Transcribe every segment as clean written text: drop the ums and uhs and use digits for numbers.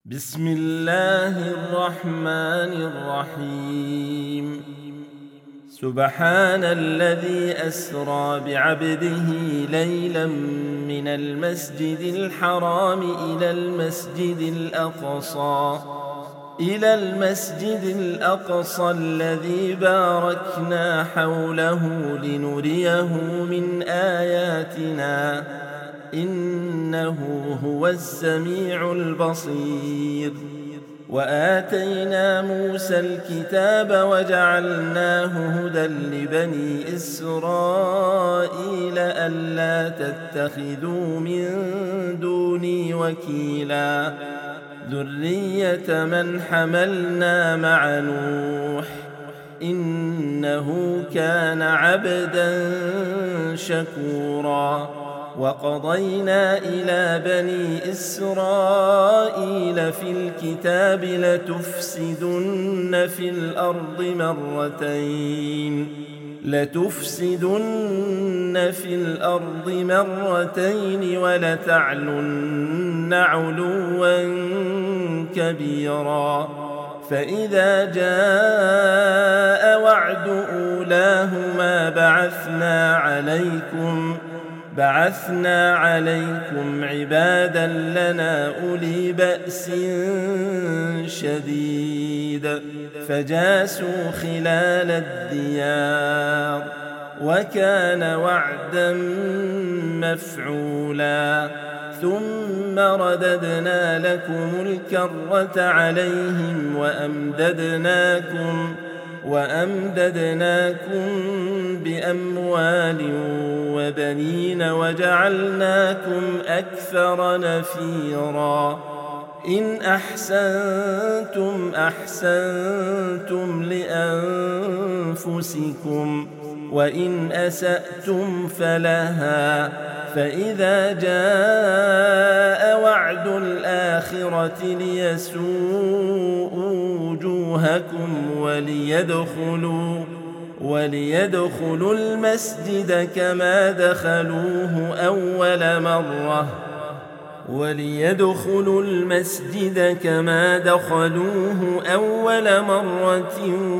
بسم الله الرحمن الرحيم. سبحان الذي أسرى بعبده ليلا من المسجد الحرام إلى المسجد الأقصى الذي باركنا حوله لنريه من آياتنا إنه هو السميع البصير. وآتينا موسى الكتاب وجعلناه هدى لبني إسرائيل ألا تتخذوا من دوني وكيلا ذرية من حملنا مع نوح إنه كان عبدا شكورا. وقضينا إلى بني إسرائيل في الكتاب لتفسدن في الأرض مرتين ولتعلن علوا كبيرا. فإذا جاء وعد أولاهما بعثنا عليكم عبادا لنا أولي بأس شديد فجاسوا خلال الديار وكان وعدا مفعولا. ثم رددنا لكم الكرة عليهم وأمددناكم بأموال وبنين وجعلناكم أكثر نفيرا. إن أحسنتم لأنفسكم وإن أسأتم فلها. فإذا جاء وعد الآخرة ليسوءوا وجوهكم وليدخلوا المسجد كما دخلوه أول مرة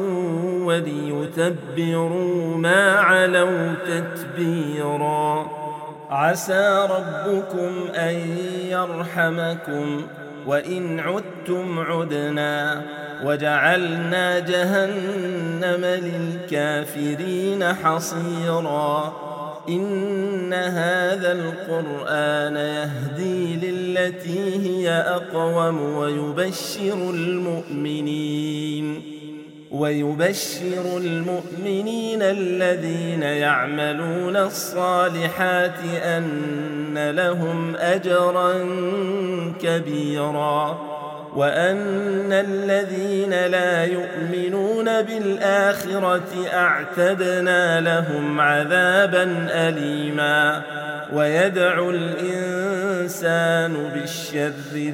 وليتبروا ما علوا تتبيرا. عسى ربكم أن يرحمكم وإن عدتم عدنا وجعلنا جهنم للكافرين حصيرا. إن هذا القرآن يهدي للتي هي أقوم ويبشر المؤمنين الذين يعملون الصالحات أن لهم أجرا كبيرا وأن الذين لا يؤمنون بالآخرة أعتدنا لهم عذابا أليما. ويدعو الإنسان بالشر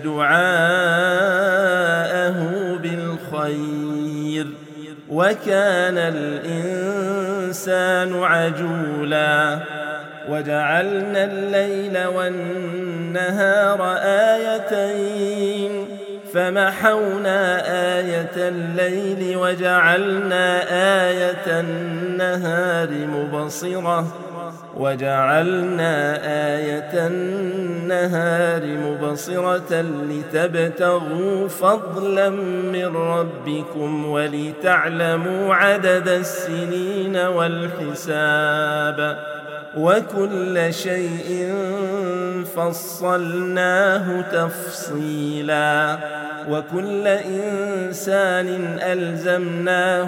دعاءه بالخير وكان الإنسان عجولا. وجعلنا الليل والنهار آيتين فمحونا آية الليل وجعلنا آية النهار مبصرة لتبتغوا فضلا من ربكم ولتعلموا عدد السنين والحساب وكل شيء فصلناه تفصيلا. وكل إنسان ألزمناه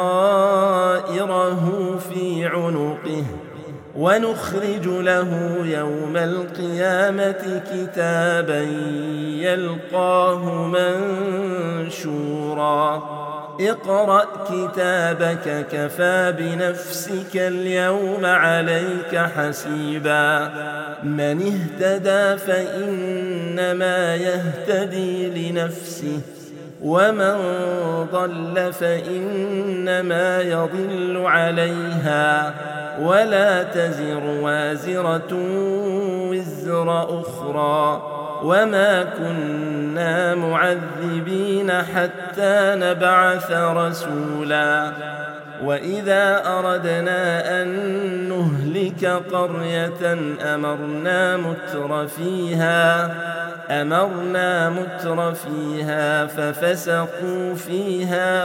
طائره في عنقه ونخرج له يوم القيامة كتابا يلقاه منشورا. اقرأ كتابك كفى بنفسك اليوم عليك حسيبا. من اهتدى فإنما يهتدي لنفسه ومن ضل فإنما يضل عليها ولا تزر وازرة وزر أخرى وما كنا معذبين معذبين حتى نبعث رسولا وإذا أردنا أن نهلك قرية أمرنا متر فيها ففسقوا فيها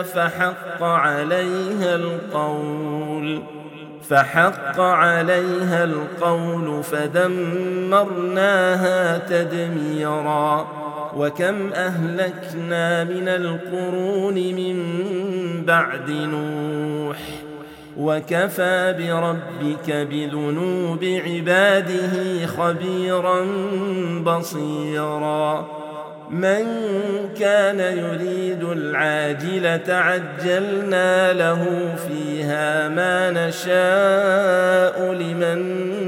فحق عليها القول فدمرناها تدميرا وكم أهلكنا من القرون من بعد نوح وكفى بربك بذنوب عباده خبيرا بصيرا من كان يريد العاجلة عجلنا له فيها ما نشاء لمن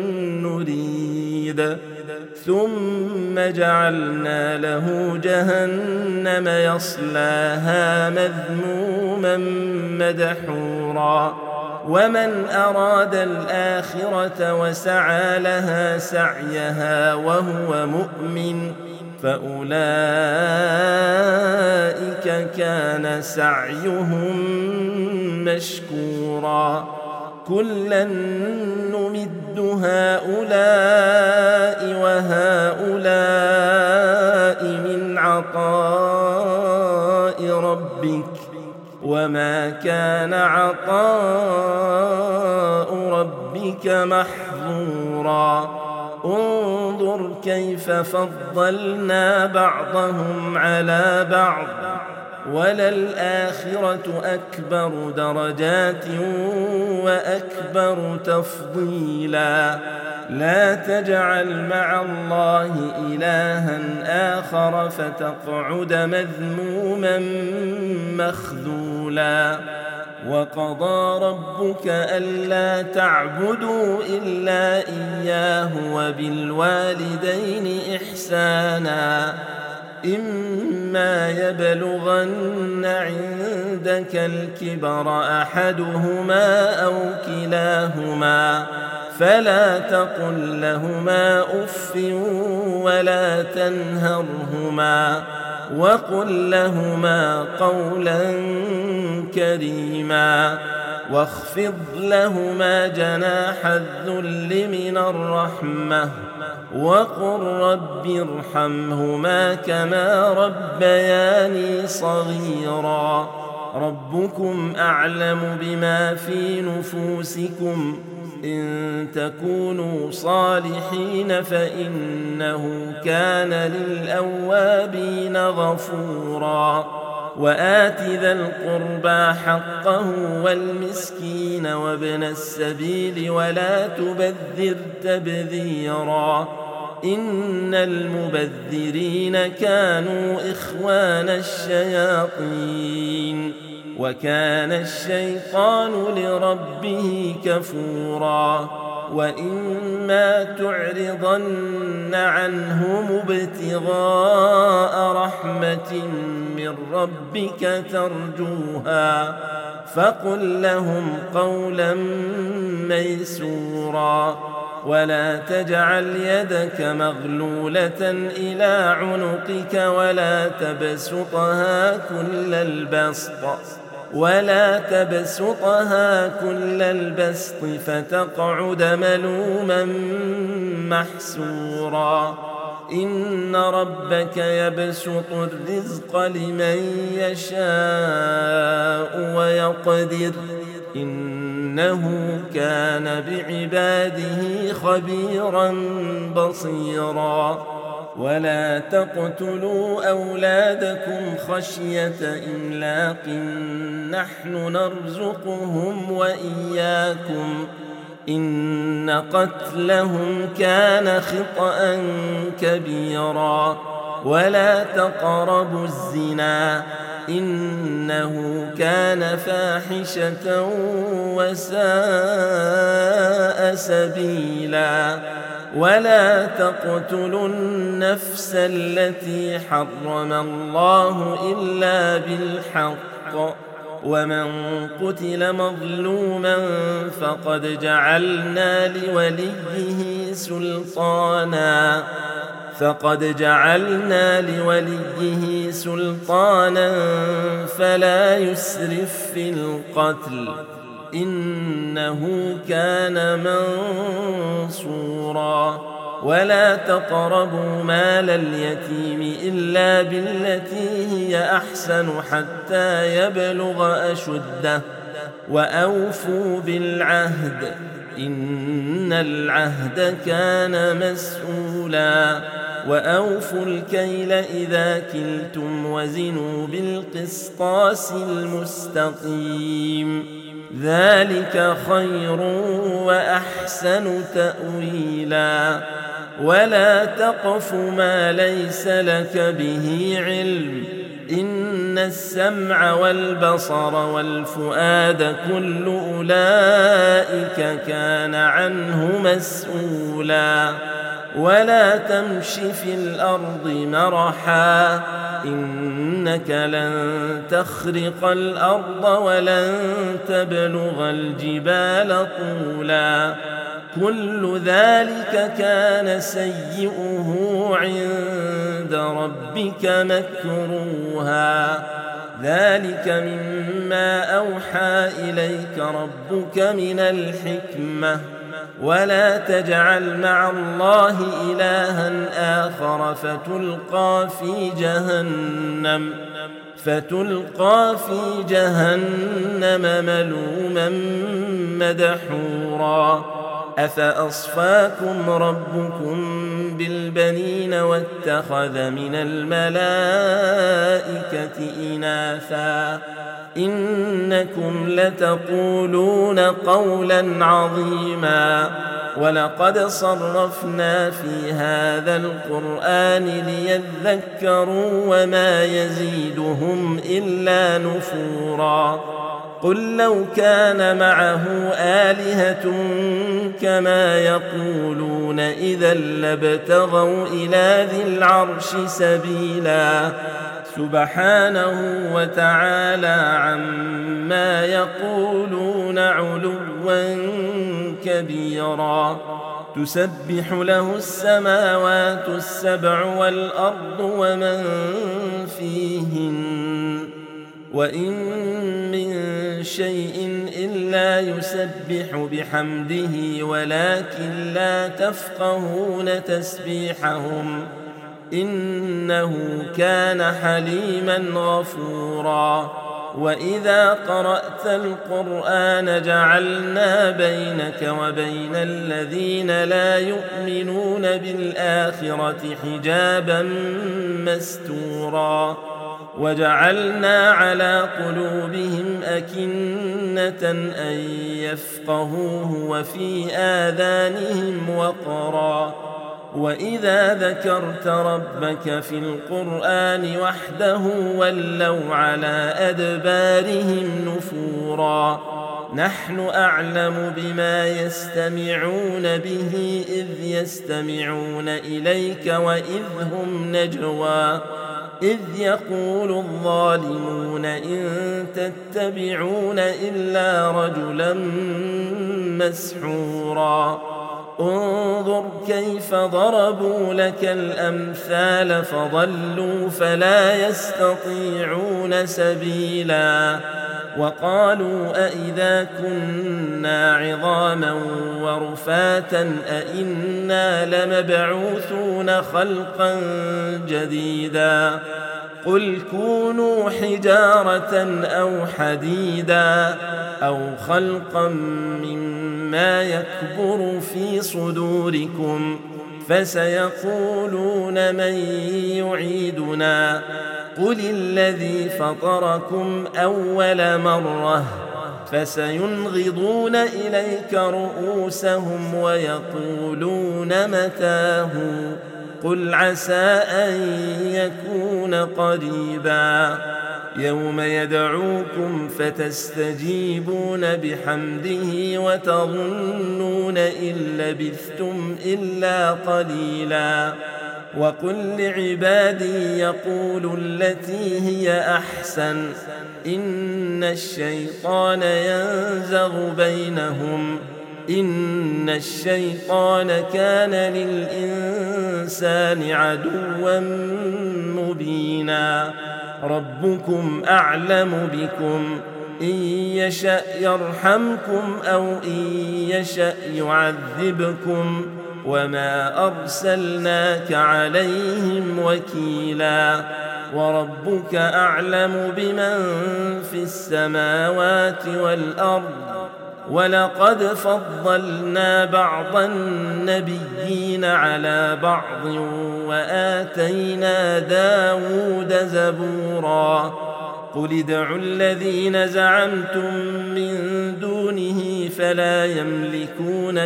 نريد ثم جعلنا له جهنم يصلاها مذموما مدحورا ومن أراد الآخرة وسعى لها سعيها وهو مؤمن فأولئك كان سعيهم مشكورا كلا نمد هؤلاء وهؤلاء من عطاء ربك وما كان عطاء ربك محظورا انظر كيف فضلنا بعضهم على بعض وللآخرة أكبر درجات وأكبر تفضيلا لا تجعل مع الله إلها آخر فتقعد مذموما مخذولا وقضى ربك ألا تعبدوا إلا إياه وبالوالدين إحسانا إما يبلغن عندك الكبر أحدهما أو كلاهما فلا تقل لهما أف ولا تنهرهما وقل لهما قولا كريما واخفض لهما جناح الذل من الرحمة وقل رب ارحمهما كما ربياني صغيرا ربكم أعلم بما في نفوسكم إن تكونوا صالحين فإنه كان للأوابين غفورا وآت ذا القربى حقه والمسكين وابن السبيل ولا تبذر تبذيرا إن المبذرين كانوا إخوان الشياطين وكان الشيطان لربه كفورا وإما تعرضن عنهم ابتغاء رحمة من ربك ترجوها فقل لهم قولا ميسورا ولا تجعل يدك مغلولة إلى عنقك ولا تبسطها كل البسط فتقعد ملوما محسورا إن ربك يبسط الرزق لمن يشاء ويقدر إنه كان بعباده خبيرا بصيرا ولا تقتلوا أولادكم خشية إملاق نحن نرزقهم وإياكم إن قتلهم كان خطأ كبيرا ولا تقربوا الزنا إنه كان فاحشة وساء سبيلا ولا تقتلوا النفس التي حرم الله إلا بالحق ومن قتل مظلوما فقد جعلنا لوليه سلطانا فقد جعلنا لوليه سلطانا فلا يسرف في القتل إنه كان منصورا ولا تقربوا مال اليتيم إلا بالتي هي أحسن حتى يبلغ أشده وأوفوا بالعهد إن العهد كان مسؤولا وأوفوا الكيل إذا كلتم وزنوا بالقسطاس المستقيم ذلك خير وأحسن تأويلا ولا تقف ما ليس لك به علم إن السمع والبصر والفؤاد كل أولئك كان عنه مسؤولا ولا تمش في الأرض مرحا إنك لن تخرق الأرض ولن تبلغ الجبال طولا كل ذلك كان سيئه عند ربك مكروها ذلك مما أوحى إليك ربك من الحكمة ولا تجعل مع الله إلها آخر فتلقى في جهنم ملوما مدحورا أفأصفاكم ربكم بالبنين واتخذ من الملائكة إناثا إنكم لتقولون قولا عظيما ولقد صرفنا في هذا القرآن ليذكروا وما يزيدهم إلا نفورا قل لو كان معه آلهة كما يقولون إذا لابتغوا إلى ذي العرش سبيلا سبحانه وتعالى عما يقولون علوا كبيرا تسبح له السماوات السبع والأرض ومن فيهن وإن من شيء إلا يسبح بحمده ولكن لا تفقهون تسبيحهم إنه كان حليما غفورا وإذا قرأت القرآن جعلنا بينك وبين الذين لا يؤمنون بالآخرة حجابا مستورا وجعلنا على قلوبهم أكنة أن يفقهوه وفي آذانهم وقرا وإذا ذكرت ربك في القرآن وحده ولوا على أدبارهم نفورا نحن أعلم بما يستمعون به إذ يستمعون إليك وإذ هم نجوى إذ يقول الظالمون إن تتبعون إلا رجلا مسحورا انظر كيف ضربوا لك الأمثال فضلوا فلا يستطيعون سبيلا وقالوا أئذا كنا عظاما ورفاتا أئنا لمبعوثون خلقا جديدا قل كونوا حجارة أو حديدا أو خلقا مما يكبر في صدوركم فسيقولون من يعيدنا قل الذي فطركم أول مرة فسينغضون إليك رؤوسهم ويقولون متاه قل عسى أن يكون قريبا يوم يدعوكم فتستجيبون بحمده وتظنون إن لبثتم إلا قليلا وقل لعبادي يقولوا التي هي أحسن إن الشيطان ينزغ بينهم إن الشيطان كان للإنسان عدوا مبينا ربكم أعلم بكم إن يشأ يرحمكم أو إن يشأ يعذبكم وما أرسلناك عليهم وكيلا وربك أعلم بمن في السماوات والأرض ولقد فضلنا بعض النبيين على بعض وآتينا داود زبورا قل ادعوا الذين زعمتم من دونه فلا يملكون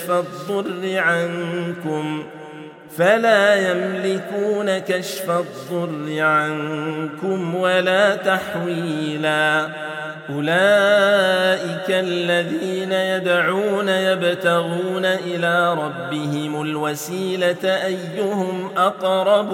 كشف الضر عنكم ولا تحويلا أولئك الذين يدعون يبتغون إلى ربهم الوسيلة أيهم أقرب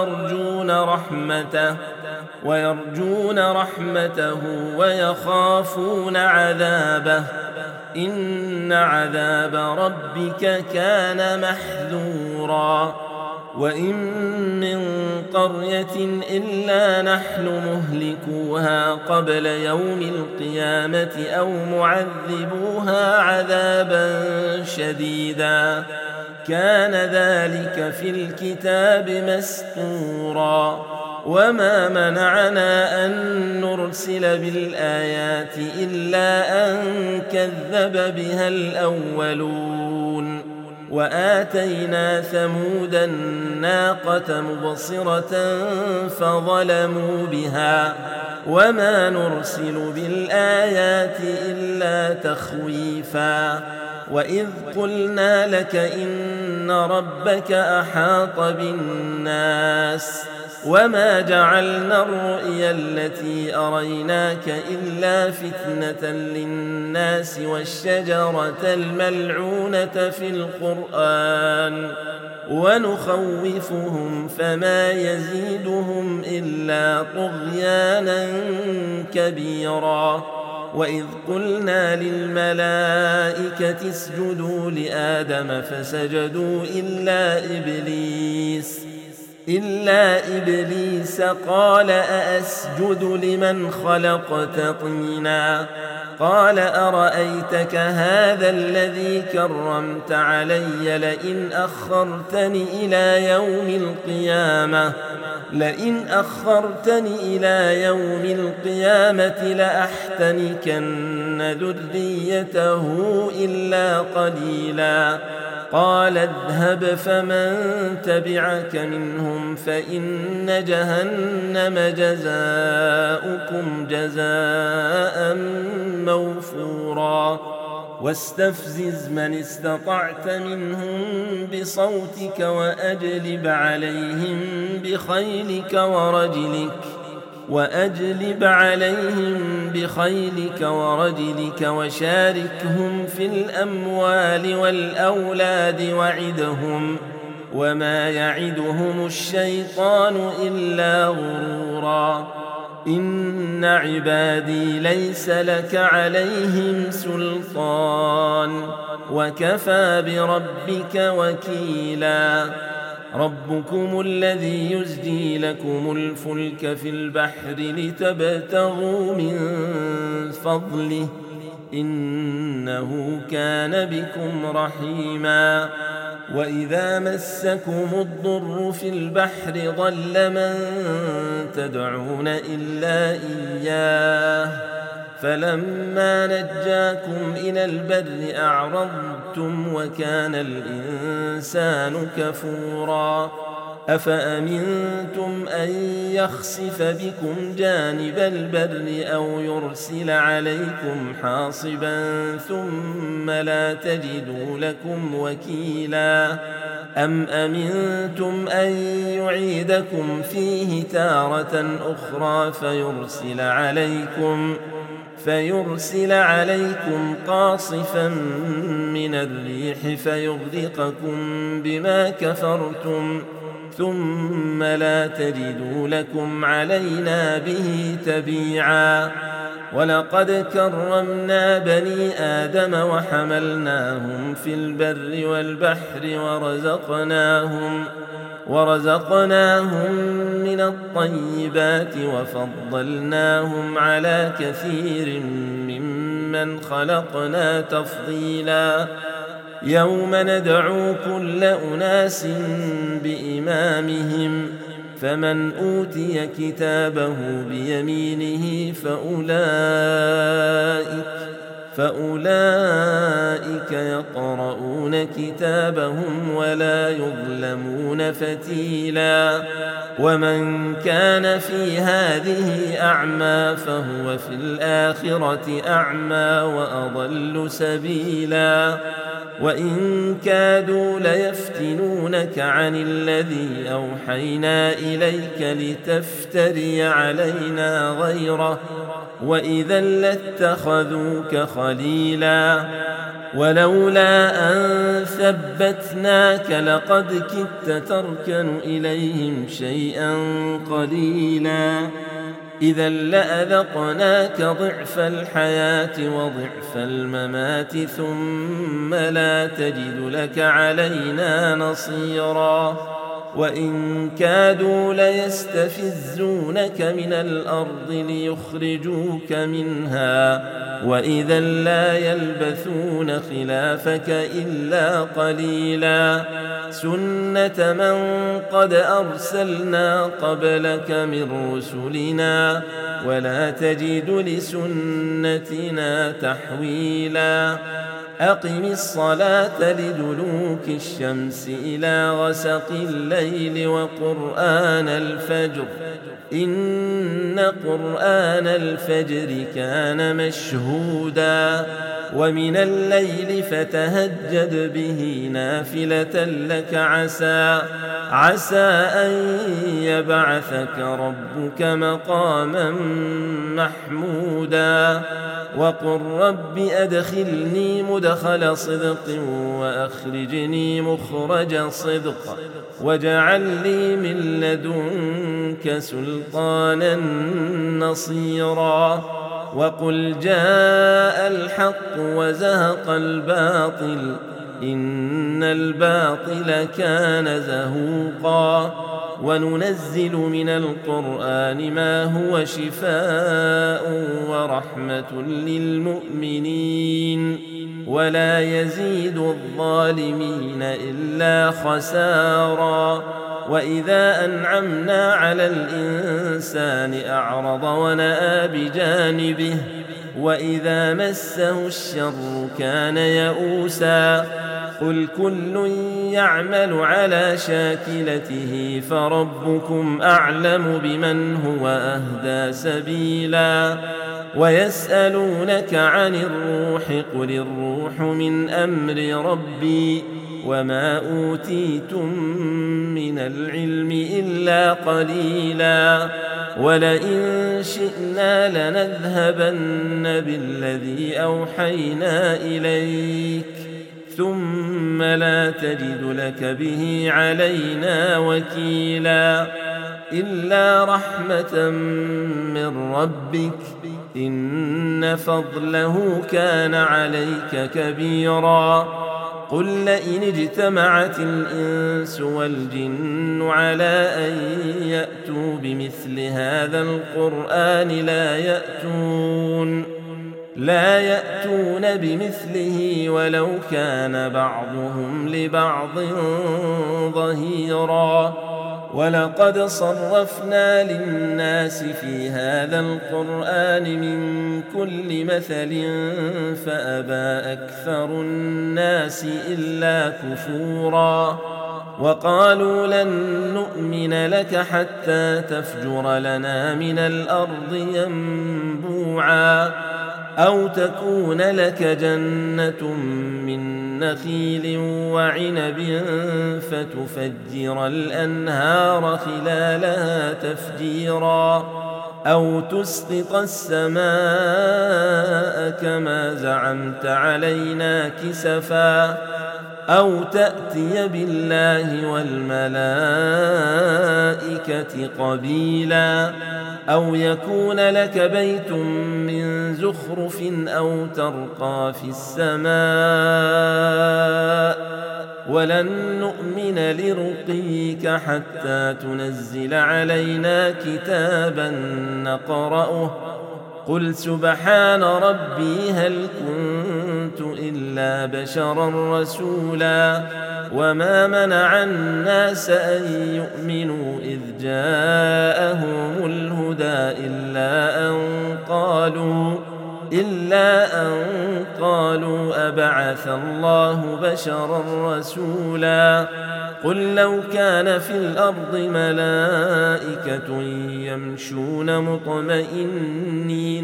ويرجون رحمته ويخافون عذابه إن عذاب ربك كان محذورا وإن من قرية إلا نحن مهلكوها قبل يوم القيامة أو معذبوها عذابا شديدا كان ذلك في الكتاب مسطورا وما منعنا أن نرسل بالآيات إلا أن كذب بها الأولون وآتينا ثمود الناقة مبصرة فظلموا بها وما نرسل بالآيات إلا تخويفا وإذ قلنا لك إن ربك أحاط بالناس وما جعلنا الرؤيا التي أريناك إلا فتنة للناس والشجرة الملعونة في القرآن ونخوفهم فما يزيدهم إلا طغيانا كبيرا وإذ قلنا للملائكة اسجدوا لآدم فسجدوا إلا إبليس قال أأسجد لمن خلقت طينا قال أرأيتك هذا الذي كرمت علي لئن أخرتني إلى يوم القيامة لأحتنكن ذريته إلا قليلا قال اذهب فمن تبعك منهم فإن جهنم جزاؤكم جزاء موفورا واستفزز من استطعت منهم بصوتك وأجلب عليهم بخيلك ورجلك وشاركهم في الأموال والأولاد وعدهم وما يعدهم الشيطان إلا غرورا إن عبادي ليس لك عليهم سلطان وكفى بربك وكيلا ربكم الذي يزجي لكم الفلك في البحر لتبتغوا من فضله إنه كان بكم رحيما وإذا مسكم الضر في البحر ضل من تدعون إلا إياه فلما نجاكم إلى البر أعرضتم وكان الإنسان كفورا أفأمنتم أن يخسف بكم جانب البر أو يرسل عليكم حاصبا ثم لا تجدوا لكم وكيلا أم أمنتم أن يعيدكم فيه تارة أخرى فيرسل عليكم قاصفا من الريح فيغرقكم بما كفرتم ثم لا تجدوا لكم علينا به تبيعا. ولقد كرمنا بني آدم وحملناهم في البر والبحر ورزقناهم من الطيبات وفضلناهم على كثير ممن خلقنا تفضيلا. يوم ندعو كل أناس بإمامهم فمن أوتي كتابه بيمينه فأولئك يقرؤون كتابهم ولا يظلمون فتيلا. ومن كان في هذه أعمى فهو في الآخرة أعمى وأضل سبيلا. وإن كادوا ليفتنونك عن الذي أوحينا إليك لتفتري علينا غيره وإذا لاتخذوك خليلا. ولولا أن ثبتناك لقد كدت تركن إليهم شيئا قليلا. إذا لأذقناك ضعف الحياة وضعف الممات ثم لا تجد لك علينا نصيرا. وإن كادوا ليستفزونك من الأرض ليخرجوك منها وإذا لا يلبثون خلافك إلا قليلا. سنة من قد أرسلنا قبلك من رسلنا ولا تجد لسنتنا تحويلا. أقم الصلاة لدلوك الشمس إلى غسق الليل وقرآن الفجر إن قرآن الفجر كان مشهودا. ومن الليل فتهجد به نافلة لك عسى أن يبعثك ربك مقاما محمودا. وقل رب أدخلني مدخل صدق وأخرجني مخرج صدق واجعل لي من لدنك سلطانا نصيرا. وقل جاء الحق وزهق الباطل إن الباطل كان زهوقا. وننزل من القرآن ما هو شفاء ورحمة للمؤمنين ولا يزيد الظالمين إلا خسارا. وإذا أنعمنا على الإنسان أعرض ونأى بجانبه وإذا مسه الشر كان يئوسا. قل كل يعمل على شاكلته فربكم أعلم بمن هو أهدى سبيلا. ويسألونك عن الروح قل الروح من أمر ربي وما أوتيتم من العلم إلا قليلا. ولئن شئنا لنذهبن بالذي أوحينا إليك ثم لا تجد لك به علينا وكيلا. إلا رحمة من ربك إن فضله كان عليك كبيرا. قل لئن اجتمعت الإنس والجن على أن يأتوا بمثل هذا القرآن لا يأتون بمثله ولو كان بعضهم لبعض ظهيرا. ولقد صرفنا للناس في هذا القرآن من كل مثل فأبى أكثر الناس إلا كفورا. وقالوا لن نؤمن لك حتى تفجر لنا من الأرض ينبوعا أو تكون لك جنة من نخيل وعنب فتفجر الأنهار خلالها تفجيرا أو تسقط السماء كما زعمت علينا كسفا أو تأتي بالله والملائكة قبيلا أو يكون لك بيت من زخرف أو ترقى في السماء ولن نؤمن لرقيك حتى تنزل علينا كتابا نقرأه قل سبحان ربي هل كنت إلا بشرا رسولا وما منع الناس أن يؤمنوا إذ جاءهم الهدى إلا أن قالوا أبعث الله بشرا رسولا قل لو كان في الأرض ملائكة يمشون مطمئنين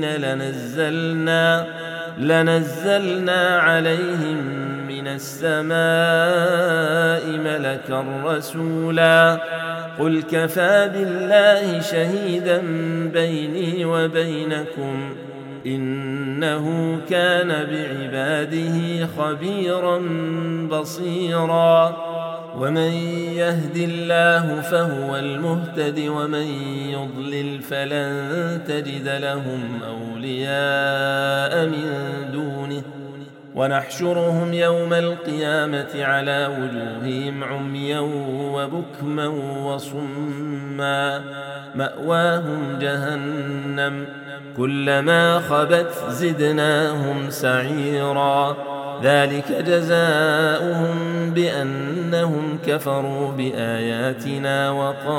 لنزلنا عليهم من السماء ملكا رسولا قل كفى بالله شهيدا بيني وبينكم إنه كان بعباده خبيرا بصيرا ومن يهد الله فهو المهتد ومن يضلل فلن تجد لهم أولياء من دونه ونحشرهم يوم القيامة على وجوههم عميا وبكما وصما مأواهم جهنم كلما خبت زدناهم سعيرا ذلك جزاؤهم بأنهم كفروا بآياتنا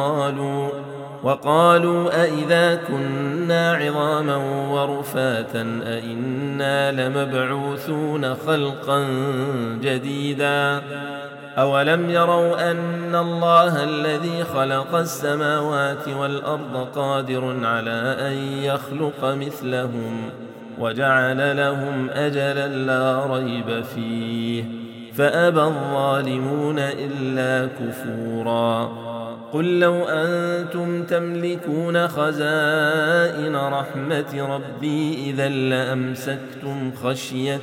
وقالوا أئذا كنا عظاما ورفاتا أئنا لمبعوثون خلقا جديدا أولم يروا أن الله الذي خلق السماوات والأرض قادر على أن يخلق مثلهم وجعل لهم أجلا لا ريب فيه فأبى الظالمون إلا كفورا قل لو أنتم تملكون خزائن رحمة ربي إذا لأمسكتم خشية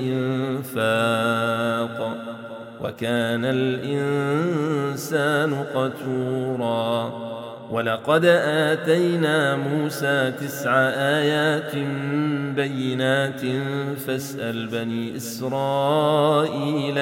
الإنفاق وكان الإنسان قتورا ولقد آتينا موسى 9 آيات بينات فاسأل بني إسرائيل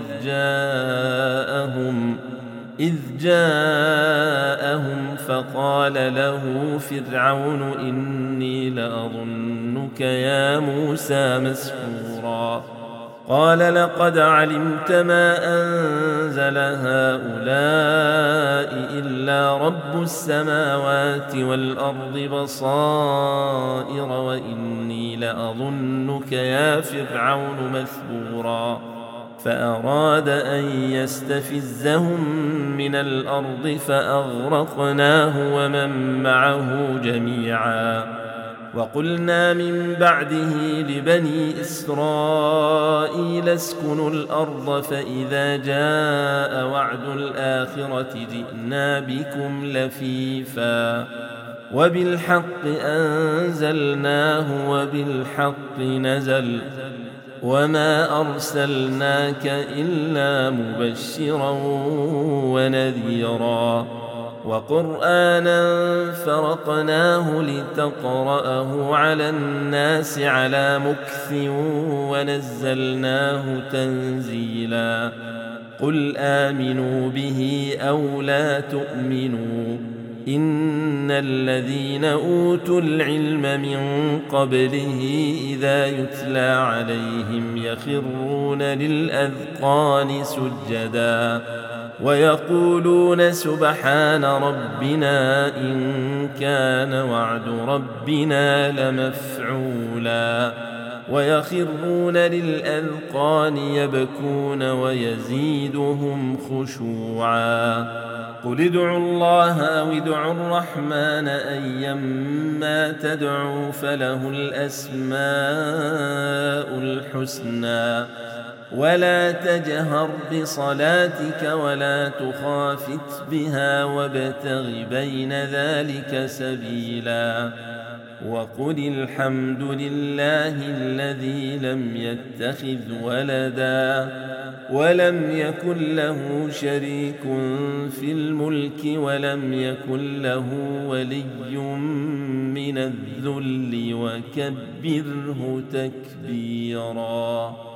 إذ جاءهم فقال له فرعون إني لأظنك يا موسى مسحورا قال لقد علمت ما أنزل هؤلاء إلا رب السماوات والأرض بصائر وإني لأظنك يا فرعون مثبورا فأراد أن يستفزهم من الأرض فأغرقناه ومن معه جميعا وقلنا من بعده لبني إسرائيل اسكنوا الأرض فإذا جاء وعد الآخرة جئنا بكم لفيفا وبالحق أنزلناه وبالحق نزل وما أرسلناك إلا مبشرا ونذيرا وقرآنا فرقناه لتقرأه على الناس على مكث ونزلناه تنزيلا قل آمنوا به أو لا تؤمنوا إن الذين أوتوا العلم من قبله إذا يتلى عليهم يخرون للأذقان سجدا ويقولون سبحان ربنا إن كان وعد ربنا لمفعولا ويخرون للأذقان يبكون ويزيدهم خشوعا قل ادعوا الله أو ادعوا الرحمن أيما تدعوا فله الأسماء الحسنى ولا تجهر بصلاتك ولا تخافت بها وابتغ بين ذلك سبيلا وقل الحمد لله الذي لم يتخذ ولدا ولم يكن له شريك في الملك ولم يكن له ولي من الذل وكبره تكبيرا.